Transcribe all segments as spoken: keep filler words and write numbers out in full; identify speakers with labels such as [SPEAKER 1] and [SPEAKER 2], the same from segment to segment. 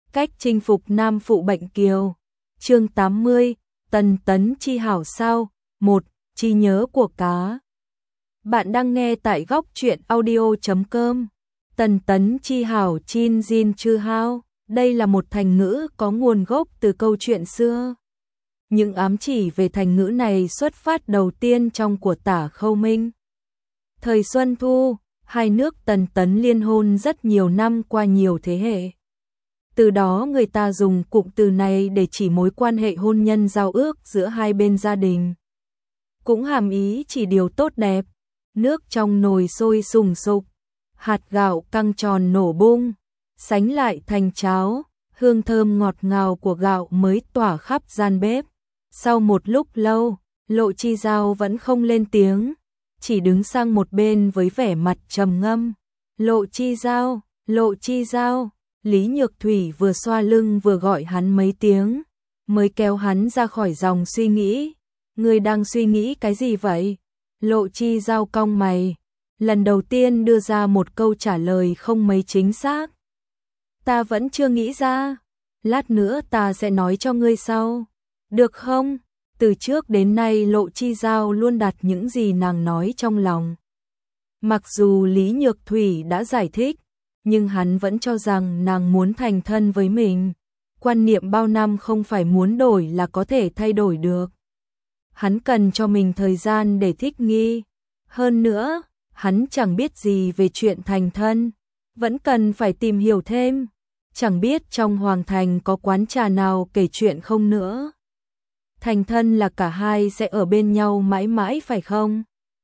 [SPEAKER 1] Cách chinh phục nam phụ bệnh kiều. Chương tám mươi, Tần Tấn chi hảo sao? một. Trí nhớ của cá. Bạn đang nghe tại góc truyện audio chấm com. Tần Tấn chi hảo chin jin chư hao. Đây là một thành ngữ có nguồn gốc từ câu chuyện xưa. Những ám chỉ về thành ngữ này xuất phát đầu tiên trong của Tả Khâu Minh. Thời Xuân Thu, hai nước Tần Tấn liên hôn rất nhiều năm qua nhiều thế hệ. Từ đó người ta dùng cụm từ này để chỉ mối quan hệ hôn nhân giao ước giữa hai bên gia đình. Cũng hàm ý chỉ điều tốt đẹp, nước trong nồi sôi sùng sục, hạt gạo căng tròn nổ bung, sánh lại thành cháo, hương thơm ngọt ngào của gạo mới tỏa khắp gian bếp. Sau một lúc lâu, Lộ Chi Giao vẫn không lên tiếng, chỉ đứng sang một bên với vẻ mặt trầm ngâm. Lộ Chi Giao, Lộ Chi Giao. Lý Nhược Thủy vừa xoa lưng vừa gọi hắn mấy tiếng, mới kéo hắn ra khỏi dòng suy nghĩ. Ngươi đang suy nghĩ cái gì vậy? Lộ Chi Giao cong mày, lần đầu tiên đưa ra một câu trả lời không mấy chính xác. Ta vẫn chưa nghĩ ra, lát nữa ta sẽ nói cho ngươi sau. Được không? Từ trước đến nay Lộ Chi Giao luôn đặt những gì nàng nói trong lòng. Mặc dù Lý Nhược Thủy đã giải thích, nhưng hắn vẫn cho rằng nàng muốn thành thân với mình. Quan niệm bao năm không phải muốn đổi là có thể thay đổi được. Hắn cần cho mình thời gian để thích nghi. Hơn nữa, hắn chẳng biết gì về chuyện thành thân, vẫn cần phải tìm hiểu thêm. Chẳng biết trong Hoàng Thành có quán trà nào kể chuyện không nữa. Thành thân là cả hai sẽ ở bên nhau mãi mãi phải không?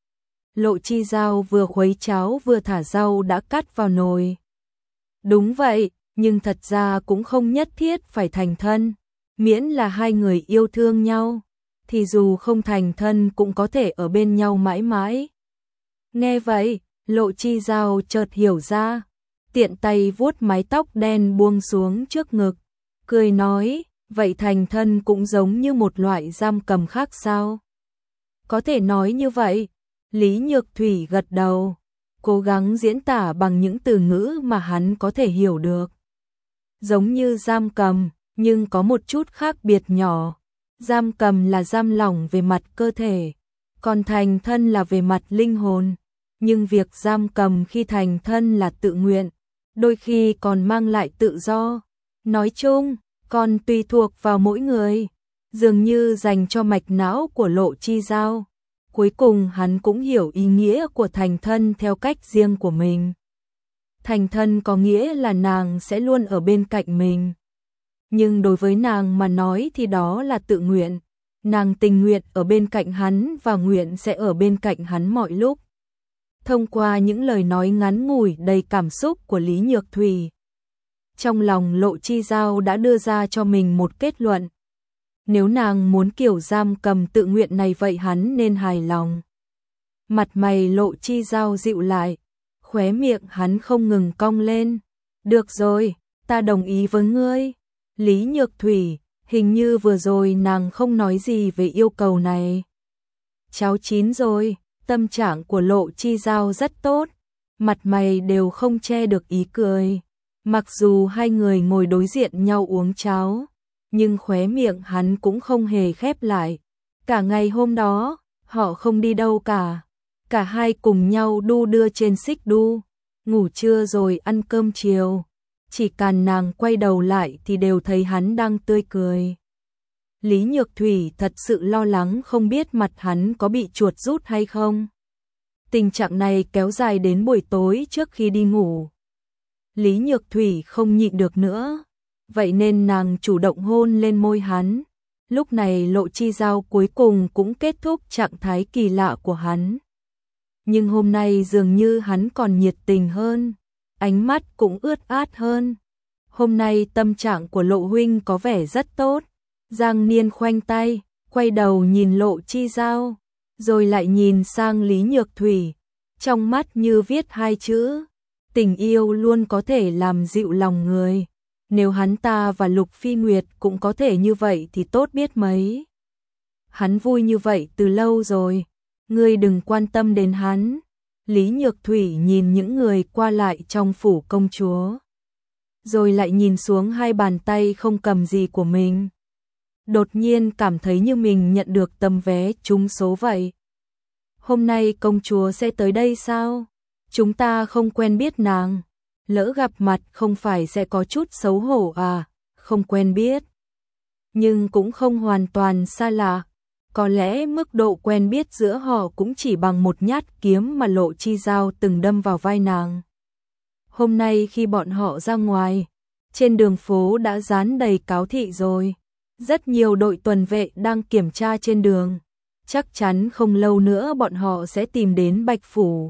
[SPEAKER 1] Lộ Chi Giao vừa khuấy cháo vừa thả rau đã cắt vào nồi. Đúng vậy, nhưng thật ra cũng không nhất thiết phải thành thân. Miễn là hai người yêu thương nhau, thì dù không thành thân cũng có thể ở bên nhau mãi mãi. Nghe vậy, Lộ Chi Giao chợt hiểu ra, tiện tay vuốt mái tóc đen buông xuống trước ngực, cười nói, vậy thành thân cũng giống như một loại giam cầm khác sao? Có thể nói như vậy. Lý Nhược Thủy gật đầu, cố gắng diễn tả bằng những từ ngữ mà hắn có thể hiểu được. Giống như giam cầm, nhưng có một chút khác biệt nhỏ. Giam cầm là giam lỏng về mặt cơ thể, còn thành thân là về mặt linh hồn. Nhưng việc giam cầm khi thành thân là tự nguyện, đôi khi còn mang lại tự do. Nói chung, còn tùy thuộc vào mỗi người. Dường như dành cho mạch não của Lộ Chi Giao, cuối cùng hắn cũng hiểu ý nghĩa của thành thân theo cách riêng của mình. Thành thân có nghĩa là nàng sẽ luôn ở bên cạnh mình. Nhưng đối với nàng mà nói thì đó là tự nguyện. Nàng tình nguyện ở bên cạnh hắn và nguyện sẽ ở bên cạnh hắn mọi lúc. Thông qua những lời nói ngắn ngủi đầy cảm xúc của Lý Nhược Thủy, trong lòng Lộ Chi Giao đã đưa ra cho mình một kết luận. Nếu nàng muốn kiểu giam cầm tự nguyện này vậy hắn nên hài lòng. Mặt mày Lộ Chi Giao dịu lại, khóe miệng hắn không ngừng cong lên. Được rồi, ta đồng ý với ngươi. Lý Nhược Thủy, hình như vừa rồi nàng không nói gì về yêu cầu này. Cháo chín rồi, tâm trạng của Lộ Chi Giao rất tốt, mặt mày đều không che được ý cười. Mặc dù hai người ngồi đối diện nhau uống cháo, nhưng khóe miệng hắn cũng không hề khép lại. Cả ngày hôm đó, họ không đi đâu cả. Cả hai cùng nhau đu đưa trên xích đu, ngủ trưa rồi ăn cơm chiều. Chỉ cần nàng quay đầu lại thì đều thấy hắn đang tươi cười. Lý Nhược Thủy thật sự lo lắng không biết mặt hắn có bị chuột rút hay không. Tình trạng này kéo dài đến buổi tối trước khi đi ngủ. Lý Nhược Thủy không nhịn được nữa, vậy nên nàng chủ động hôn lên môi hắn. Lúc này Lộ Chi Giao cuối cùng cũng kết thúc trạng thái kỳ lạ của hắn. Nhưng hôm nay dường như hắn còn nhiệt tình hơn, ánh mắt cũng ướt át hơn. Hôm nay tâm trạng của Lộ huynh có vẻ rất tốt. Giang Niên khoanh tay, quay đầu nhìn Lộ Chi Giao, rồi lại nhìn sang Lý Nhược Thủy, trong mắt như viết hai chữ: tình yêu luôn có thể làm dịu lòng người. Nếu hắn ta và Lục Phi Nguyệt cũng có thể như vậy thì tốt biết mấy. Hắn vui như vậy từ lâu rồi, ngươi đừng quan tâm đến hắn. Lý Nhược Thủy nhìn những người qua lại trong phủ công chúa. rồi lại nhìn xuống hai bàn tay không cầm gì của mình. Đột nhiên cảm thấy như mình nhận được tấm vé trúng số vậy. Hôm nay công chúa sẽ tới đây sao? Chúng ta không quen biết nàng. Lỡ gặp mặt không phải sẽ có chút xấu hổ à? Không quen biết. Nhưng cũng không hoàn toàn xa lạ. Có lẽ mức độ quen biết giữa họ cũng chỉ bằng một nhát kiếm mà Lộ Chi Giao từng đâm vào vai nàng. Hôm nay khi bọn họ ra ngoài, trên đường phố đã dán đầy cáo thị rồi. Rất nhiều đội tuần vệ đang kiểm tra trên đường. Chắc chắn không lâu nữa bọn họ sẽ tìm đến Bạch Phủ.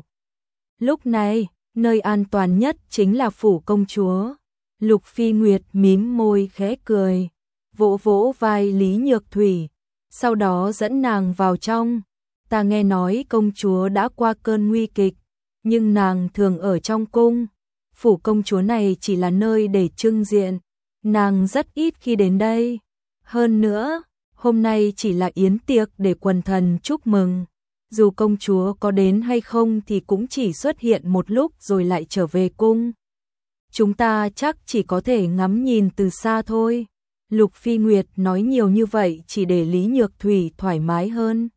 [SPEAKER 1] Lúc này, nơi an toàn nhất chính là Phủ công chúa. Lục Phi Nguyệt mím môi khẽ cười, vỗ vỗ vai Lý Nhược Thủy, sau đó dẫn nàng vào trong. Ta nghe nói công chúa đã qua cơn nguy kịch, nhưng nàng thường ở trong cung. Phủ công chúa này chỉ là nơi để trưng diện, nàng rất ít khi đến đây. Hơn nữa, hôm nay chỉ là yến tiệc để quần thần chúc mừng. Dù công chúa có đến hay không thì cũng chỉ xuất hiện một lúc rồi lại trở về cung. Chúng ta chắc chỉ có thể ngắm nhìn từ xa thôi. Lục Phi Nguyệt nói nhiều như vậy chỉ để Lý Nhược Thủy thoải mái hơn.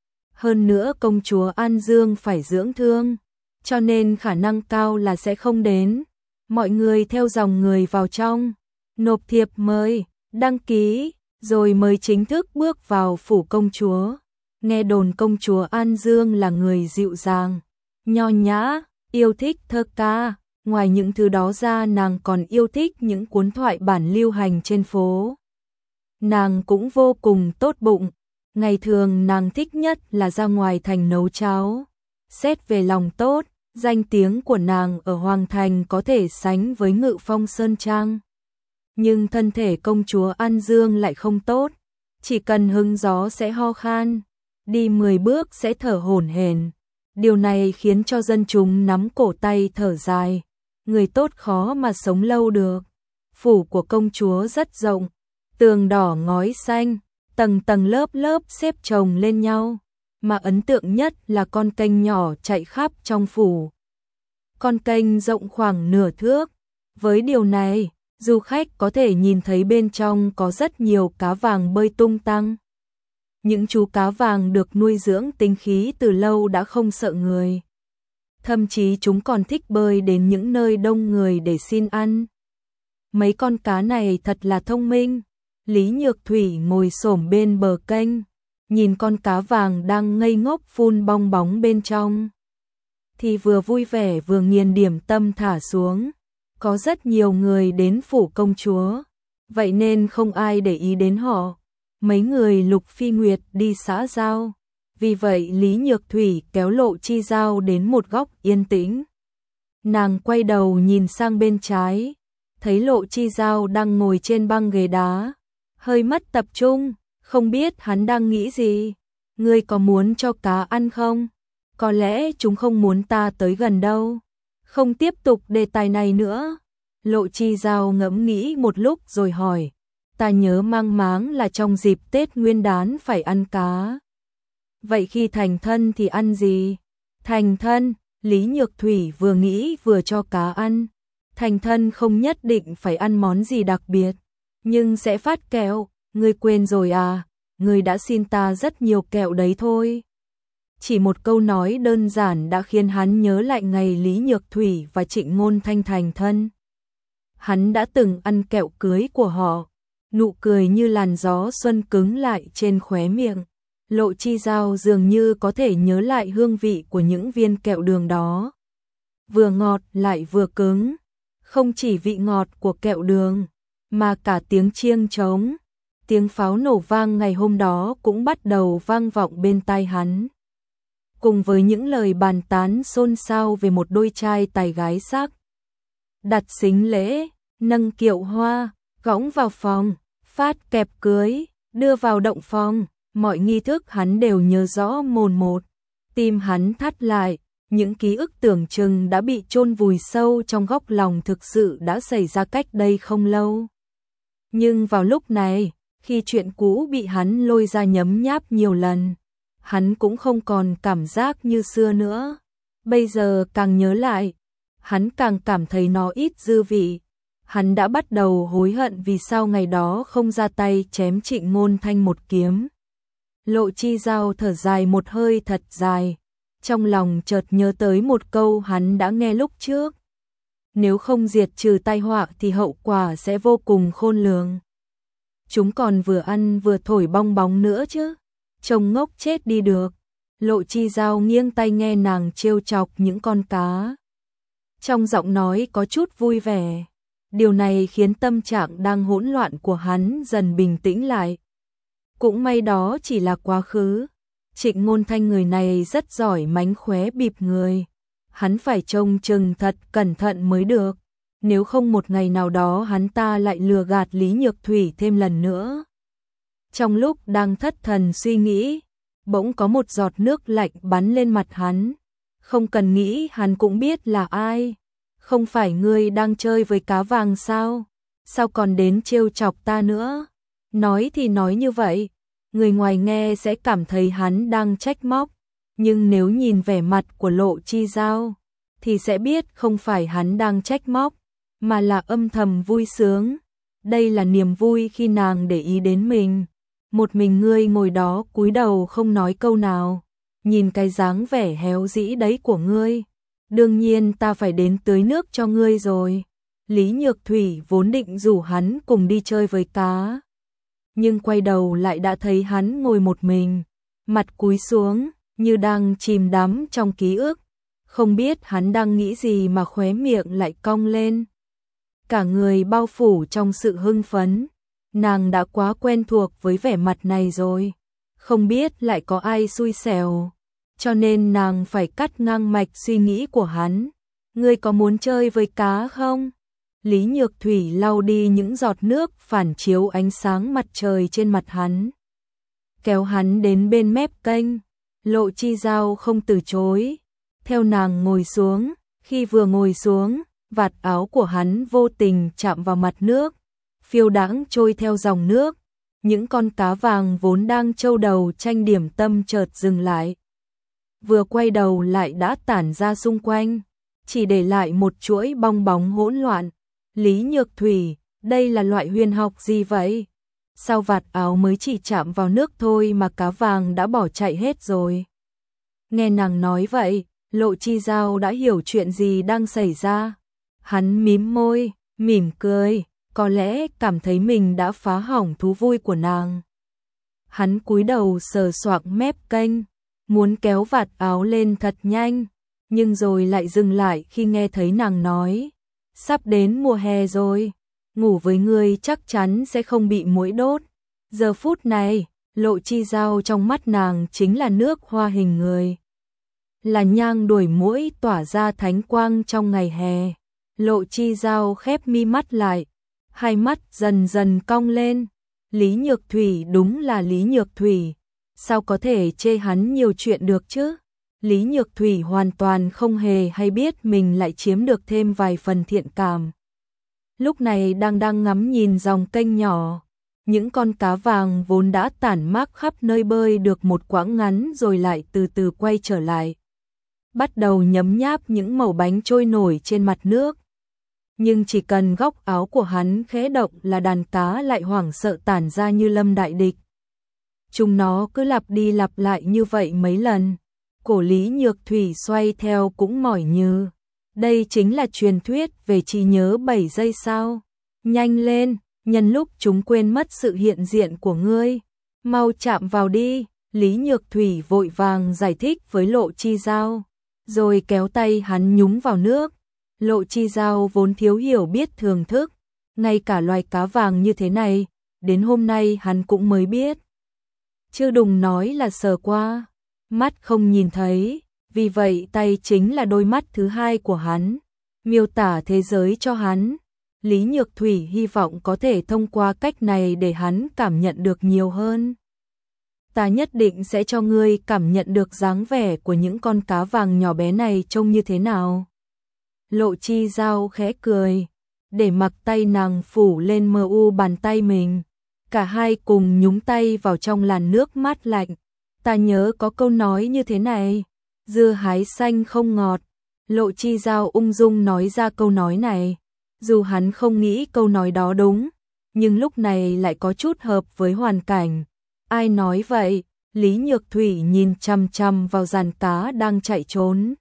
[SPEAKER 1] Hơn nữa công chúa An Dương phải dưỡng thương, cho nên khả năng cao là sẽ không đến. Mọi người theo dòng người vào trong, nộp thiệp mời, đăng ký, rồi mới chính thức bước vào phủ công chúa. Nghe đồn công chúa An Dương là người dịu dàng, nho nhã, yêu thích thơ ca. Ngoài những thứ đó ra nàng còn yêu thích những cuốn thoại bản lưu hành trên phố. Nàng cũng vô cùng tốt bụng. Ngày thường nàng thích nhất là ra ngoài thành nấu cháo. Xét về lòng tốt, danh tiếng của nàng ở Hoàng Thành có thể sánh với Ngự Phong Sơn Trang. Nhưng thân thể công chúa An Dương lại không tốt. Chỉ cần hứng gió sẽ ho khan, đi mười bước sẽ thở hổn hển. Điều này khiến cho dân chúng nắm cổ tay thở dài. Người tốt khó mà sống lâu được. Phủ của công chúa rất rộng, tường đỏ ngói xanh, tầng tầng lớp lớp xếp chồng lên nhau, mà ấn tượng nhất là con kênh nhỏ chạy khắp trong phủ. Con kênh rộng khoảng nửa thước. Với điều này, du khách có thể nhìn thấy bên trong có rất nhiều cá vàng bơi tung tăng. Những chú cá vàng được nuôi dưỡng tinh khí từ lâu đã không sợ người. Thậm chí chúng còn thích bơi đến những nơi đông người để xin ăn. Mấy con cá này thật là thông minh. Lý Nhược Thủy ngồi xổm bên bờ kênh, nhìn con cá vàng đang ngây ngốc phun bong bóng bên trong. Thì vừa vui vẻ vừa nghiền điểm tâm thả xuống. Có rất nhiều người đến phủ công chúa, vậy nên không ai để ý đến họ. Mấy người Lục Phi Nguyệt đi xã giao. Vì vậy Lý Nhược Thủy kéo Lộ Chi Giao đến một góc yên tĩnh. Nàng quay đầu nhìn sang bên trái, thấy Lộ Chi Giao đang ngồi trên băng ghế đá, hơi mất tập trung, không biết hắn đang nghĩ gì. Ngươi có muốn cho cá ăn không? Có lẽ chúng không muốn ta tới gần đâu. Không tiếp tục đề tài này nữa. Lộ Chi Giao ngẫm nghĩ một lúc rồi hỏi. Ta nhớ mang máng là trong dịp Tết Nguyên Đán phải ăn cá. Vậy khi thành thân thì ăn gì? Thành thân, Lý Nhược Thủy vừa nghĩ vừa cho cá ăn. Thành thân không nhất định phải ăn món gì đặc biệt, nhưng sẽ phát kẹo. Ngươi quên rồi à? Ngươi đã xin ta rất nhiều kẹo đấy thôi. Chỉ một câu nói đơn giản đã khiến hắn nhớ lại ngày Lý Nhược Thủy và Trịnh Ngôn Thanh thành thân. Hắn đã từng ăn kẹo cưới của họ. Nụ cười như làn gió xuân cứng lại trên khóe miệng. Lộ Chi Giao dường như có thể nhớ lại hương vị của những viên kẹo đường đó. Vừa ngọt lại vừa cứng. Không chỉ vị ngọt của kẹo đường, mà cả tiếng chiêng trống, tiếng pháo nổ vang ngày hôm đó cũng bắt đầu vang vọng bên tai hắn. Cùng với những lời bàn tán xôn xao về một đôi trai tài gái sắc. Đặt sính lễ, nâng kiệu hoa, gõng vào phòng, phát kẹp cưới, đưa vào động phòng. Mọi nghi thức hắn đều nhớ rõ mồn một. Tim hắn thắt lại, những ký ức tưởng chừng đã bị chôn vùi sâu trong góc lòng thực sự đã xảy ra cách đây không lâu. Nhưng vào lúc này, khi chuyện cũ bị hắn lôi ra nhấm nháp nhiều lần, hắn cũng không còn cảm giác như xưa nữa. Bây giờ càng nhớ lại, hắn càng cảm thấy nó ít dư vị. Hắn đã bắt đầu hối hận vì sao ngày đó không ra tay chém Trịnh Ngôn Thanh một kiếm. Lộ Chi Giao thở dài một hơi thật dài, trong lòng chợt nhớ tới một câu hắn đã nghe lúc trước. Nếu không diệt trừ tai họa thì hậu quả sẽ vô cùng khôn lường. Chúng còn vừa ăn vừa thổi bong bóng nữa chứ, trông ngốc chết đi được. Lộ Chi Giao nghiêng tai nghe nàng trêu chọc những con cá. Trong giọng nói có chút vui vẻ. Điều này khiến tâm trạng đang hỗn loạn của hắn dần bình tĩnh lại. Cũng may đó chỉ là quá khứ. Trịnh Ngôn Thanh người này rất giỏi mánh khóe bịp người. Hắn phải trông chừng thật cẩn thận mới được. Nếu không một ngày nào đó hắn ta lại lừa gạt Lý Nhược Thủy thêm lần nữa. Trong lúc đang thất thần suy nghĩ, bỗng có một giọt nước lạnh bắn lên mặt hắn. Không cần nghĩ hắn cũng biết là ai. Không phải ngươi đang chơi với cá vàng sao? Sao còn đến trêu chọc ta nữa? Nói thì nói như vậy, người ngoài nghe sẽ cảm thấy hắn đang trách móc. Nhưng nếu nhìn vẻ mặt của Lộ Chi Giao, thì sẽ biết không phải hắn đang trách móc, mà là âm thầm vui sướng. Đây là niềm vui khi nàng để ý đến mình. Một mình ngươi ngồi đó cúi đầu không nói câu nào, nhìn cái dáng vẻ héo dĩ đấy của ngươi. Đương nhiên ta phải đến tưới nước cho ngươi rồi. Lý Nhược Thủy vốn định rủ hắn cùng đi chơi với cá. Nhưng quay đầu lại đã thấy hắn ngồi một mình, mặt cúi xuống, như đang chìm đắm trong ký ức. Không biết hắn đang nghĩ gì mà khóe miệng lại cong lên. Cả người bao phủ trong sự hưng phấn. Nàng đã quá quen thuộc với vẻ mặt này rồi. Không biết lại có ai xui xẻo. Cho nên nàng phải cắt ngang mạch suy nghĩ của hắn. Ngươi có muốn chơi với cá không? Lý Nhược Thủy lau đi những giọt nước phản chiếu ánh sáng mặt trời trên mặt hắn. Kéo hắn đến bên mép kênh. Lộ Chi Giao không từ chối. Theo nàng ngồi xuống. Khi vừa ngồi xuống, vạt áo của hắn vô tình chạm vào mặt nước. Phiêu đãng trôi theo dòng nước. Những con cá vàng vốn đang trâu đầu tranh điểm tâm chợt dừng lại. Vừa quay đầu lại đã tản ra xung quanh, chỉ để lại một chuỗi bong bóng hỗn loạn. Lý Nhược Thủy, đây là loại huyền học gì vậy? Sao vạt áo mới chỉ chạm vào nước thôi mà cá vàng đã bỏ chạy hết rồi? Nghe nàng nói vậy, Lộ Chi Giao đã hiểu chuyện gì đang xảy ra. Hắn mím môi, mỉm cười, có lẽ cảm thấy mình đã phá hỏng thú vui của nàng. Hắn cúi đầu sờ soạng mép kênh, muốn kéo vạt áo lên thật nhanh, nhưng rồi lại dừng lại khi nghe thấy nàng nói, sắp đến mùa hè rồi, ngủ với ngươi chắc chắn sẽ không bị muỗi đốt. Giờ phút này, Lộ Chi Giao trong mắt nàng chính là nước hoa hình người, là nhang đuổi muỗi tỏa ra thánh quang trong ngày hè. Lộ Chi Giao khép mi mắt lại, hai mắt dần dần cong lên. Lý Nhược Thủy đúng là Lý Nhược Thủy, sao có thể chê hắn nhiều chuyện được chứ? Lý Nhược Thủy hoàn toàn không hề hay biết mình lại chiếm được thêm vài phần thiện cảm. Lúc này đang đang ngắm nhìn dòng kênh nhỏ, những con cá vàng vốn đã tản mác khắp nơi bơi được một quãng ngắn rồi lại từ từ quay trở lại. Bắt đầu nhấm nháp những mẩu bánh trôi nổi trên mặt nước. Nhưng chỉ cần góc áo của hắn khẽ động là đàn cá lại hoảng sợ tản ra như lâm đại địch. Chúng nó cứ lặp đi lặp lại như vậy mấy lần. Cổ Lý Nhược Thủy xoay theo cũng mỏi như. Đây chính là truyền thuyết về trí nhớ bảy giây sao? Nhanh lên, nhân lúc chúng quên mất sự hiện diện của ngươi. Mau chạm vào đi, Lý Nhược Thủy vội vàng giải thích với Lộ Chi Giao. Rồi kéo tay hắn nhúng vào nước. Lộ Chi Giao vốn thiếu hiểu biết thưởng thức. Ngay cả loài cá vàng như thế này, đến hôm nay hắn cũng mới biết. Chứ đừng nói là sờ qua. Mắt không nhìn thấy, vì vậy tay chính là đôi mắt thứ hai của hắn, miêu tả thế giới cho hắn. Lý Nhược Thủy hy vọng có thể thông qua cách này để hắn cảm nhận được nhiều hơn. Ta nhất định sẽ cho ngươi cảm nhận được dáng vẻ của những con cá vàng nhỏ bé này trông như thế nào. Lộ Chi Giao khẽ cười, để mặc tay nàng phủ lên mờ u bàn tay mình. Cả hai cùng nhúng tay vào trong làn nước mát lạnh. Ta nhớ có câu nói như thế này, dưa hái xanh không ngọt. Lộ Chi Giao ung dung nói ra câu nói này, Dù hắn không nghĩ câu nói đó đúng, nhưng lúc này lại có chút hợp với hoàn cảnh. Ai nói vậy? Lý Nhược Thủy nhìn chằm chằm vào giàn cá đang chạy trốn.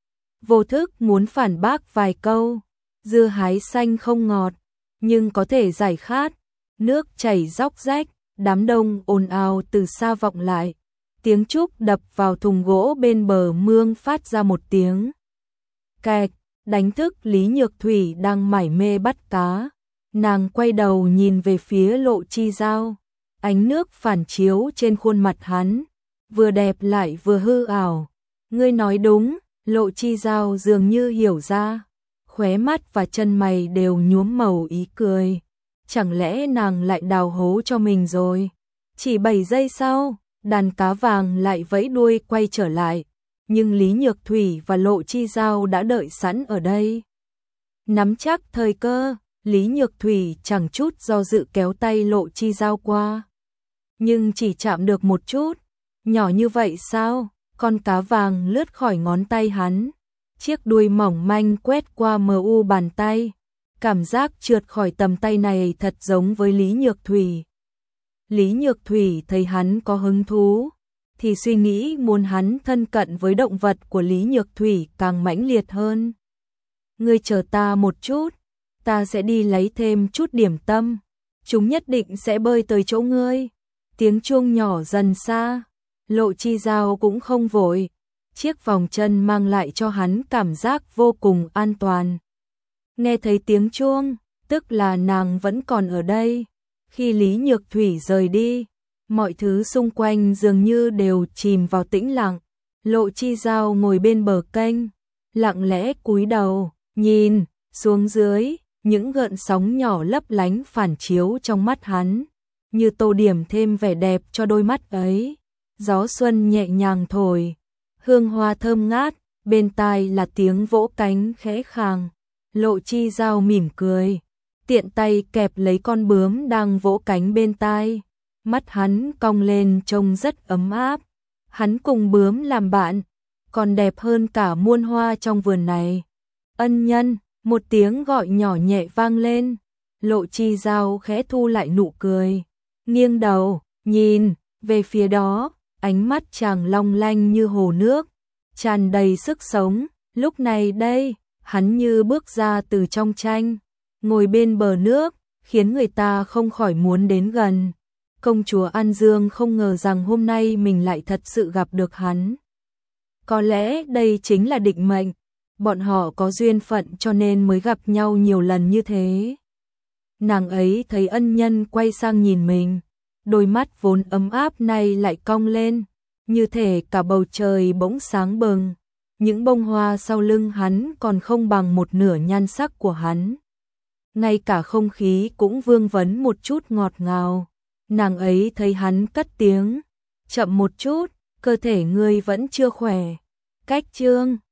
[SPEAKER 1] Vô thức muốn phản bác vài câu, dưa hái xanh không ngọt, nhưng có thể giải khát, nước chảy róc rách, đám đông ồn ào từ xa vọng lại. Tiếng trúc đập vào thùng gỗ bên bờ mương phát ra một tiếng kẹt, đánh thức Lý Nhược Thủy đang mải mê bắt cá. Nàng quay đầu nhìn về phía Lộ Chi Giao, ánh nước phản chiếu trên khuôn mặt hắn, vừa đẹp lại vừa hư ảo. Ngươi nói đúng, Lộ Chi Giao dường như hiểu ra, khóe mắt và chân mày đều nhuốm màu ý cười. Chẳng lẽ nàng lại đào hố cho mình rồi? Chỉ bảy giây sau, đàn cá vàng lại vẫy đuôi quay trở lại, nhưng Lý Nhược Thủy và Lộ Chi Giao đã đợi sẵn ở đây. Nắm chắc thời cơ, Lý Nhược Thủy chẳng chút do dự kéo tay Lộ Chi Giao qua. Nhưng chỉ chạm được một chút, nhỏ như vậy sao? Con cá vàng lướt khỏi ngón tay hắn, chiếc đuôi mỏng manh quét qua mờ u bàn tay. Cảm giác trượt khỏi tầm tay này thật giống với Lý Nhược Thủy. Lý Nhược Thủy thấy hắn có hứng thú, thì suy nghĩ muốn hắn thân cận với động vật của Lý Nhược Thủy càng mãnh liệt hơn. Ngươi chờ ta một chút, ta sẽ đi lấy thêm chút điểm tâm, chúng nhất định sẽ bơi tới chỗ ngươi. Tiếng chuông nhỏ dần xa, Lộ Chi Giao cũng không vội, chiếc vòng chân mang lại cho hắn cảm giác vô cùng an toàn. Nghe thấy tiếng chuông, tức là nàng vẫn còn ở đây. Khi Lý Nhược Thủy rời đi, mọi thứ xung quanh dường như đều chìm vào tĩnh lặng. Lộ Chi Giao ngồi bên bờ kênh, lặng lẽ cúi đầu, nhìn xuống dưới, những gợn sóng nhỏ lấp lánh phản chiếu trong mắt hắn, như tô điểm thêm vẻ đẹp cho đôi mắt ấy. Gió xuân nhẹ nhàng thổi, hương hoa thơm ngát, bên tai là tiếng vỗ cánh khẽ khàng. Lộ Chi Giao mỉm cười, tiện tay kẹp lấy con bướm đang vỗ cánh bên tai. Mắt hắn cong lên trông rất ấm áp. Hắn cùng bướm làm bạn, còn đẹp hơn cả muôn hoa trong vườn này. Ân nhân, một tiếng gọi nhỏ nhẹ vang lên. Lộ Chi Giao khẽ thu lại nụ cười, nghiêng đầu, nhìn về phía đó, ánh mắt chàng long lanh như hồ nước, tràn đầy sức sống. Lúc này đây, hắn như bước ra từ trong tranh, ngồi bên bờ nước, khiến người ta không khỏi muốn đến gần. Công chúa An Dương không ngờ rằng hôm nay mình lại thật sự gặp được hắn. Có lẽ đây chính là định mệnh, bọn họ có duyên phận cho nên mới gặp nhau nhiều lần như thế. Nàng ấy thấy ân nhân quay sang nhìn mình, đôi mắt vốn ấm áp này lại cong lên, như thể cả bầu trời bỗng sáng bừng. Những bông hoa sau lưng hắn còn không bằng một nửa nhan sắc của hắn. Ngay cả không khí cũng vương vấn một chút ngọt ngào. Nàng ấy thấy hắn cất tiếng, chậm một chút, cơ thể ngươi vẫn chưa khỏe. Cách chương